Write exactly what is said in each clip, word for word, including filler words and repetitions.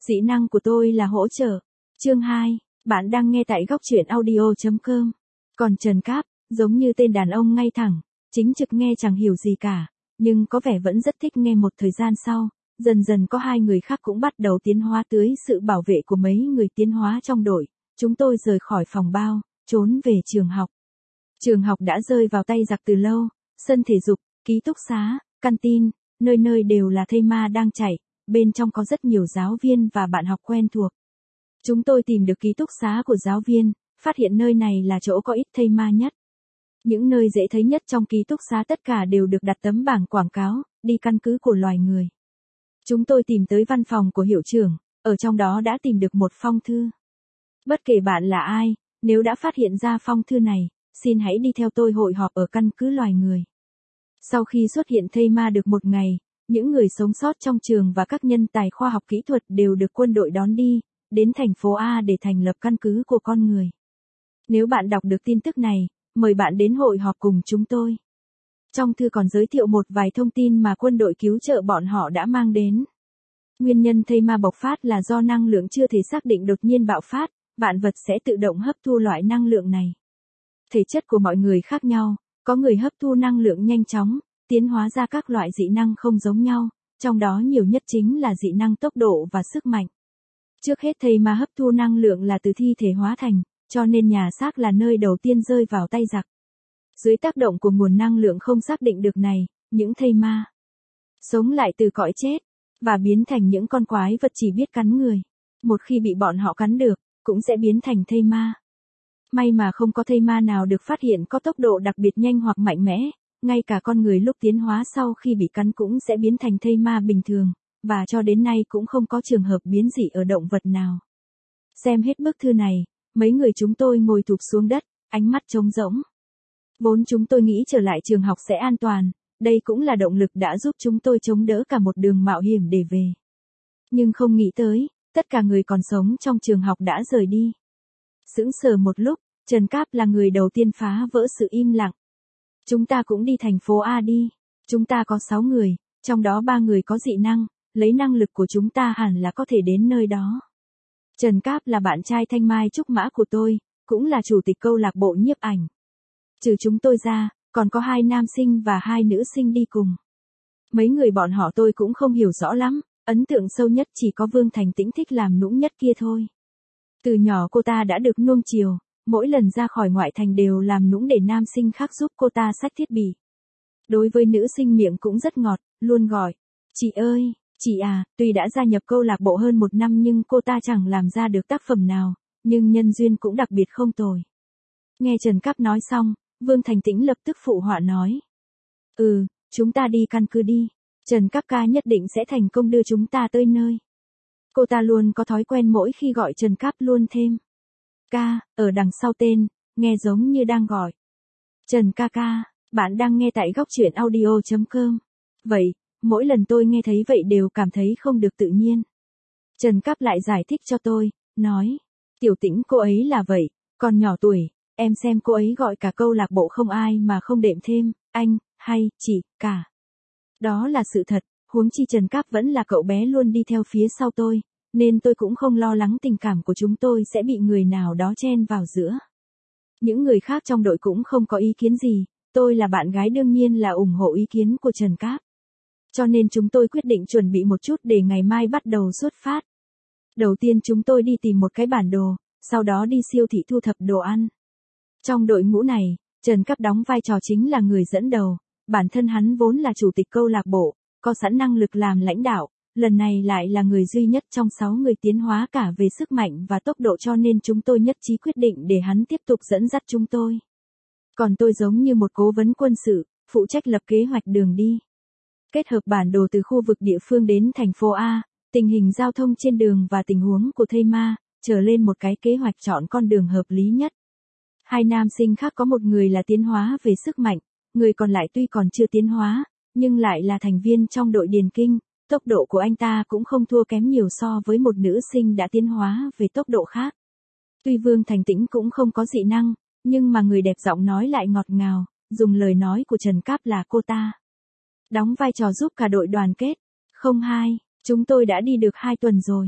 Dị năng của tôi là hỗ trợ. Chương hai, bạn đang nghe tại góc truyện audio chấm com. Còn Trần Cáp, giống như tên đàn ông ngay thẳng, chính trực nghe chẳng hiểu gì cả, nhưng có vẻ vẫn rất thích nghe. Một thời gian sau, dần dần có hai người khác cũng bắt đầu tiến hóa dưới sự bảo vệ của mấy người tiến hóa trong đội. Chúng tôi rời khỏi phòng bao, trốn về trường học. Trường học đã rơi vào tay giặc từ lâu, sân thể dục, ký túc xá, canteen, nơi nơi đều là thây ma đang chạy, bên trong có rất nhiều giáo viên và bạn học quen thuộc. Chúng tôi tìm được ký túc xá của giáo viên, phát hiện nơi này là chỗ có ít thây ma nhất. Những nơi dễ thấy nhất trong ký túc xá tất cả đều được đặt tấm bảng quảng cáo, đi căn cứ của loài người. Chúng tôi tìm tới văn phòng của hiệu trưởng, ở trong đó đã tìm được một phong thư. Bất kể bạn là ai, nếu đã phát hiện ra phong thư này, xin hãy đi theo tôi hội họp ở căn cứ loài người. Sau khi xuất hiện thây ma được một ngày, những người sống sót trong trường và các nhân tài khoa học kỹ thuật đều được quân đội đón đi, đến thành phố A để thành lập căn cứ của con người. Nếu bạn đọc được tin tức này, mời bạn đến hội họp cùng chúng tôi. Trong thư còn giới thiệu một vài thông tin mà quân đội cứu trợ bọn họ đã mang đến. Nguyên nhân thây ma bộc phát là do năng lượng chưa thể xác định đột nhiên bạo phát, vạn vật sẽ tự động hấp thu loại năng lượng này. Thể chất của mọi người khác nhau, có người hấp thu năng lượng nhanh chóng, tiến hóa ra các loại dị năng không giống nhau, trong đó nhiều nhất chính là dị năng tốc độ và sức mạnh. Trước hết thây ma hấp thu năng lượng là từ thi thể hóa thành, cho nên nhà xác là nơi đầu tiên rơi vào tay giặc. Dưới tác động của nguồn năng lượng không xác định được này, những thây ma sống lại từ cõi chết, và biến thành những con quái vật chỉ biết cắn người. Một khi bị bọn họ cắn được, cũng sẽ biến thành thây ma. May mà không có thây ma nào được phát hiện có tốc độ đặc biệt nhanh hoặc mạnh mẽ, ngay cả con người lúc tiến hóa sau khi bị cắn cũng sẽ biến thành thây ma bình thường, và cho đến nay cũng không có trường hợp biến dị ở động vật nào. Xem hết bức thư này, mấy người chúng tôi ngồi thụp xuống đất, ánh mắt trống rỗng. Vốn chúng tôi nghĩ trở lại trường học sẽ an toàn, đây cũng là động lực đã giúp chúng tôi chống đỡ cả một đường mạo hiểm để về. Nhưng không nghĩ tới, tất cả người còn sống trong trường học đã rời đi. Sững sờ một lúc, Trần Cáp là người đầu tiên phá vỡ sự im lặng. Chúng ta cũng đi thành phố A đi. Chúng ta có sáu người, trong đó ba người có dị năng, lấy năng lực của chúng ta hẳn là có thể đến nơi đó. Trần Cáp là bạn trai thanh mai trúc mã của tôi, cũng là chủ tịch câu lạc bộ nhiếp ảnh. Trừ chúng tôi ra, còn có hai nam sinh và hai nữ sinh đi cùng. Mấy người bọn họ tôi cũng không hiểu rõ lắm, ấn tượng sâu nhất chỉ có Vương Thành Tĩnh thích làm nũng nhất kia thôi. Từ nhỏ cô ta đã được nuông chiều, mỗi lần ra khỏi ngoại thành đều làm nũng để nam sinh khác giúp cô ta xách thiết bị. Đối với nữ sinh miệng cũng rất ngọt, luôn gọi, chị ơi, chị à, tuy đã gia nhập câu lạc bộ hơn một năm nhưng cô ta chẳng làm ra được tác phẩm nào, nhưng nhân duyên cũng đặc biệt không tồi. Nghe Trần Cáp nói xong, Vương Thành Tĩnh lập tức phụ họa nói. Ừ, chúng ta đi căn cứ đi, Trần Cáp ca nhất định sẽ thành công đưa chúng ta tới nơi. Cô ta luôn có thói quen mỗi khi gọi Trần Cáp luôn thêm ca, ở đằng sau tên, nghe giống như đang gọi. Trần ca ca, bạn đang nghe tại góc truyện audio chấm com. Vậy, mỗi lần tôi nghe thấy vậy đều cảm thấy không được tự nhiên. Trần Cáp lại giải thích cho tôi, nói, Tiểu Tĩnh cô ấy là vậy, còn nhỏ tuổi, em xem cô ấy gọi cả câu lạc bộ không ai mà không đệm thêm, anh, hay, chị, cả. Đó là sự thật, huống chi Trần Cáp vẫn là cậu bé luôn đi theo phía sau tôi, nên tôi cũng không lo lắng tình cảm của chúng tôi sẽ bị người nào đó chen vào giữa. Những người khác trong đội cũng không có ý kiến gì, tôi là bạn gái đương nhiên là ủng hộ ý kiến của Trần Cáp. Cho nên chúng tôi quyết định chuẩn bị một chút để ngày mai bắt đầu xuất phát. Đầu tiên chúng tôi đi tìm một cái bản đồ, sau đó đi siêu thị thu thập đồ ăn. Trong đội ngũ này, Trần Cáp đóng vai trò chính là người dẫn đầu, bản thân hắn vốn là chủ tịch câu lạc bộ, có sẵn năng lực làm lãnh đạo, lần này lại là người duy nhất trong sáu người tiến hóa cả về sức mạnh và tốc độ cho nên chúng tôi nhất trí quyết định để hắn tiếp tục dẫn dắt chúng tôi. Còn tôi giống như một cố vấn quân sự, phụ trách lập kế hoạch đường đi. Kết hợp bản đồ từ khu vực địa phương đến thành phố A, tình hình giao thông trên đường và tình huống của thây ma, trở lên một cái kế hoạch chọn con đường hợp lý nhất. Hai nam sinh khác có một người là tiến hóa về sức mạnh, người còn lại tuy còn chưa tiến hóa, nhưng lại là thành viên trong đội điền kinh, tốc độ của anh ta cũng không thua kém nhiều so với một nữ sinh đã tiến hóa về tốc độ khác. Tuy Vương Thành Tĩnh cũng không có dị năng, nhưng mà người đẹp giọng nói lại ngọt ngào, dùng lời nói của Trần Cáp là cô ta. Đóng vai trò giúp cả đội đoàn kết. Không hai, chúng tôi đã đi được hai tuần rồi.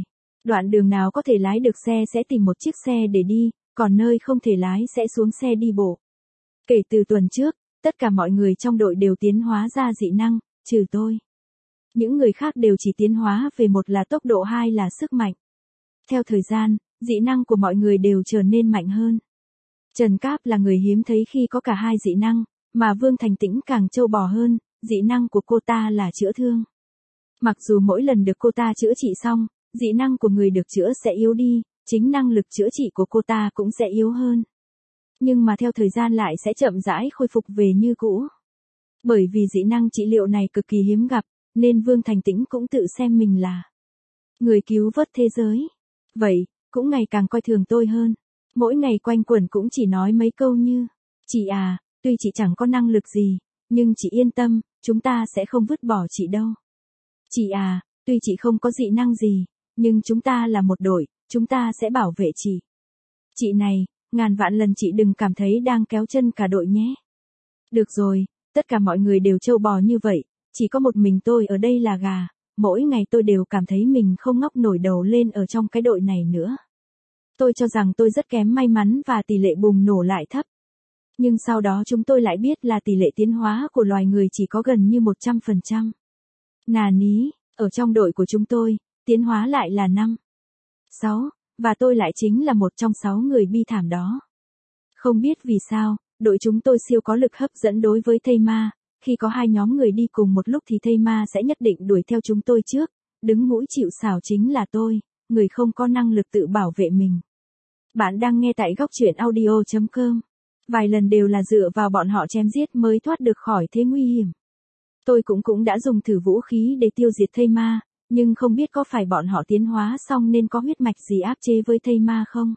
Đoạn đường nào có thể lái được xe sẽ tìm một chiếc xe để đi, còn nơi không thể lái sẽ xuống xe đi bộ. Kể từ tuần trước, tất cả mọi người trong đội đều tiến hóa ra dị năng, trừ tôi. Những người khác đều chỉ tiến hóa về một là tốc độ, hai là sức mạnh. Theo thời gian, dị năng của mọi người đều trở nên mạnh hơn. Trần Cáp là người hiếm thấy khi có cả hai dị năng, mà Vương Thành Tĩnh càng trâu bò hơn, dị năng của cô ta là chữa thương. Mặc dù mỗi lần được cô ta chữa trị xong, dị năng của người được chữa sẽ yếu đi, chính năng lực chữa trị của cô ta cũng sẽ yếu hơn. Nhưng mà theo thời gian lại sẽ chậm rãi khôi phục về như cũ. Bởi vì dị năng trị liệu này cực kỳ hiếm gặp, nên Vương Thành Tĩnh cũng tự xem mình là người cứu vớt thế giới. Vậy, cũng ngày càng coi thường tôi hơn. Mỗi ngày quanh quẩn cũng chỉ nói mấy câu như, chị à, tuy chị chẳng có năng lực gì, nhưng chị yên tâm, chúng ta sẽ không vứt bỏ chị đâu. Chị à, tuy chị không có dị năng gì, nhưng chúng ta là một đội, chúng ta sẽ bảo vệ chị. Chị này, ngàn vạn lần chị đừng cảm thấy đang kéo chân cả đội nhé. Được rồi, tất cả mọi người đều trâu bò như vậy, chỉ có một mình tôi ở đây là gà, mỗi ngày tôi đều cảm thấy mình không ngóc nổi đầu lên ở trong cái đội này nữa. Tôi cho rằng tôi rất kém may mắn và tỷ lệ bùng nổ lại thấp. Nhưng sau đó chúng tôi lại biết là tỷ lệ tiến hóa của loài người chỉ có gần như một trăm phần trăm. Nà ní, ở trong đội của chúng tôi, tiến hóa lại là năm, sáu, và tôi lại chính là một trong sáu người bi thảm đó. Không biết vì sao, đội chúng tôi siêu có lực hấp dẫn đối với thây ma, khi có hai nhóm người đi cùng một lúc thì thây ma sẽ nhất định đuổi theo chúng tôi trước, đứng mũi chịu sào chính là tôi, người không có năng lực tự bảo vệ mình. Bạn đang nghe tại góc truyện audio chấm com. Vài lần đều là dựa vào bọn họ chém giết mới thoát được khỏi thế nguy hiểm. Tôi cũng cũng đã dùng thử vũ khí để tiêu diệt thây ma, nhưng không biết có phải bọn họ tiến hóa xong nên có huyết mạch gì áp chế với thây ma không?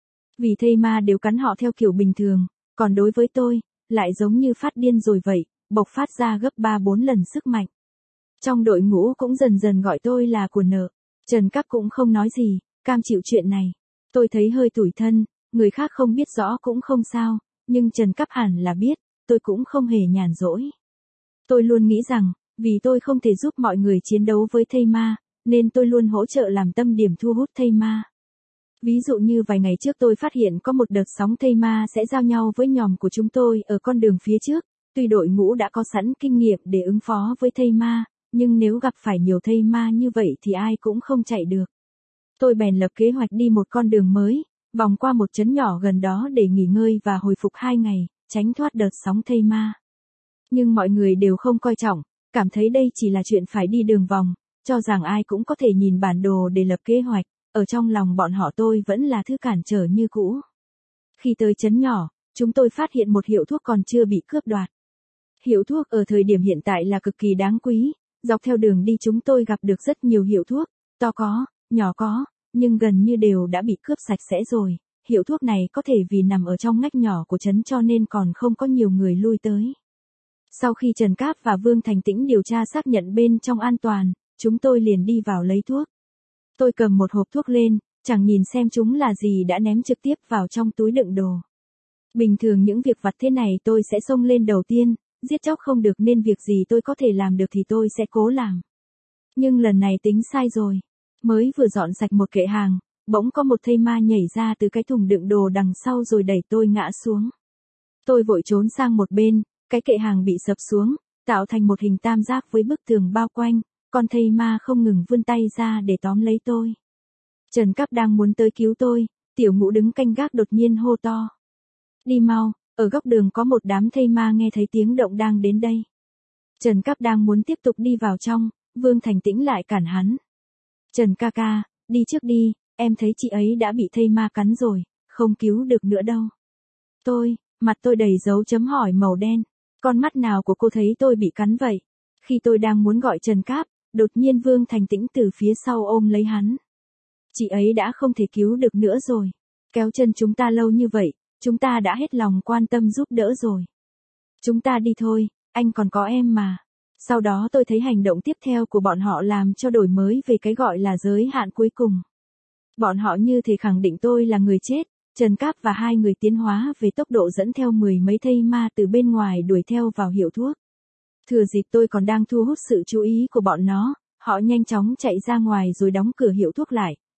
Vì thây ma đều cắn họ theo kiểu bình thường, còn đối với tôi, lại giống như phát điên rồi vậy, bộc phát ra gấp ba bốn lần sức mạnh. Trong đội ngũ cũng dần dần gọi tôi là của nợ. Trần Cáp cũng không nói gì, cam chịu chuyện này. Tôi thấy hơi tủi thân, người khác không biết rõ cũng không sao, nhưng Trần Cáp hẳn là biết, tôi cũng không hề nhàn rỗi. Tôi luôn nghĩ rằng, vì tôi không thể giúp mọi người chiến đấu với thây ma, nên tôi luôn hỗ trợ làm tâm điểm thu hút thây ma. Ví dụ như vài ngày trước tôi phát hiện có một đợt sóng thây ma sẽ giao nhau với nhóm của chúng tôi ở con đường phía trước, tuy đội ngũ đã có sẵn kinh nghiệm để ứng phó với thây ma, nhưng nếu gặp phải nhiều thây ma như vậy thì ai cũng không chạy được. Tôi bèn lập kế hoạch đi một con đường mới, vòng qua một trấn nhỏ gần đó để nghỉ ngơi và hồi phục hai ngày, tránh thoát đợt sóng thây ma. Nhưng mọi người đều không coi trọng, cảm thấy đây chỉ là chuyện phải đi đường vòng, cho rằng ai cũng có thể nhìn bản đồ để lập kế hoạch, ở trong lòng bọn họ tôi vẫn là thứ cản trở như cũ. Khi tới trấn nhỏ, chúng tôi phát hiện một hiệu thuốc còn chưa bị cướp đoạt. Hiệu thuốc ở thời điểm hiện tại là cực kỳ đáng quý, dọc theo đường đi chúng tôi gặp được rất nhiều hiệu thuốc, to có, nhỏ có, nhưng gần như đều đã bị cướp sạch sẽ rồi. Hiệu thuốc này có thể vì nằm ở trong ngách nhỏ của trấn cho nên còn không có nhiều người lui tới. Sau khi Trần Cáp và Vương Thành Tĩnh điều tra xác nhận bên trong an toàn, chúng tôi liền đi vào lấy thuốc. Tôi cầm một hộp thuốc lên, chẳng nhìn xem chúng là gì đã ném trực tiếp vào trong túi đựng đồ. Bình thường những việc vặt thế này tôi sẽ xông lên đầu tiên, giết chóc không được nên việc gì tôi có thể làm được thì tôi sẽ cố làm. Nhưng lần này tính sai rồi. Mới vừa dọn sạch một kệ hàng, bỗng có một thây ma nhảy ra từ cái thùng đựng đồ đằng sau rồi đẩy tôi ngã xuống. Tôi vội trốn sang một bên, cái kệ hàng bị sập xuống, tạo thành một hình tam giác với bức tường bao quanh, con thây ma không ngừng vươn tay ra để tóm lấy tôi. Trần Cáp đang muốn tới cứu tôi, Tiểu Ngũ đứng canh gác đột nhiên hô to. Đi mau, ở góc đường có một đám thây ma nghe thấy tiếng động đang đến đây. Trần Cáp đang muốn tiếp tục đi vào trong, Vương Thành Tĩnh lại cản hắn. Trần ca ca, đi trước đi, em thấy chị ấy đã bị thây ma cắn rồi, không cứu được nữa đâu. Tôi, mặt tôi đầy dấu chấm hỏi màu đen, con mắt nào của cô thấy tôi bị cắn vậy? Khi tôi đang muốn gọi Trần Cáp, đột nhiên Vương Thành Tĩnh từ phía sau ôm lấy hắn. Chị ấy đã không thể cứu được nữa rồi. Kéo chân chúng ta lâu như vậy, chúng ta đã hết lòng quan tâm giúp đỡ rồi. Chúng ta đi thôi, anh còn có em mà. Sau đó tôi thấy hành động tiếp theo của bọn họ làm cho đổi mới về cái gọi là giới hạn cuối cùng. Bọn họ như thể khẳng định tôi là người chết, Trần Cáp và hai người tiến hóa về tốc độ dẫn theo mười mấy thây ma từ bên ngoài đuổi theo vào hiệu thuốc. Thừa dịp tôi còn đang thu hút sự chú ý của bọn nó, họ nhanh chóng chạy ra ngoài rồi đóng cửa hiệu thuốc lại,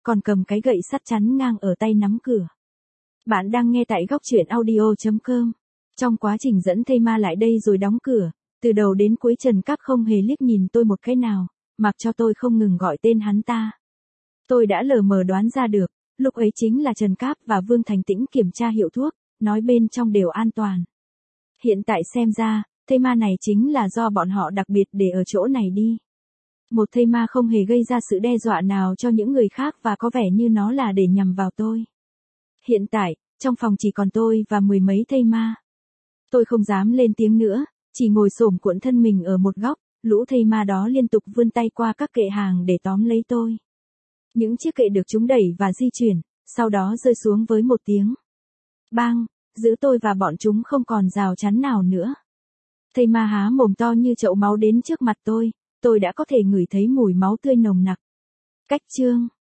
còn cầm cái gậy sắt chắn ngang ở tay nắm cửa. Bạn đang nghe tại góc chuyện audio chấm com. Trong quá trình dẫn thây ma lại đây rồi đóng cửa, từ đầu đến cuối Trần Cáp không hề liếc nhìn tôi một cái nào, mặc cho tôi không ngừng gọi tên hắn ta. Tôi đã lờ mờ đoán ra được, lúc ấy chính là Trần Cáp và Vương Thành Tĩnh kiểm tra hiệu thuốc, nói bên trong đều an toàn. Hiện tại xem ra, thây ma này chính là do bọn họ đặc biệt để ở chỗ này đi. Một thây ma không hề gây ra sự đe dọa nào cho những người khác và có vẻ như nó là để nhằm vào tôi. Hiện tại, trong phòng chỉ còn tôi và mười mấy thây ma. Tôi không dám lên tiếng nữa, chỉ ngồi xổm cuộn thân mình ở một góc, lũ thây ma đó liên tục vươn tay qua các kệ hàng để tóm lấy tôi. Những chiếc kệ được chúng đẩy và di chuyển, sau đó rơi xuống với một tiếng bang, giữ tôi và bọn chúng không còn rào chắn nào nữa. Thây ma há mồm to như chậu máu đến trước mặt tôi, tôi đã có thể ngửi thấy mùi máu tươi nồng nặc. Cách chương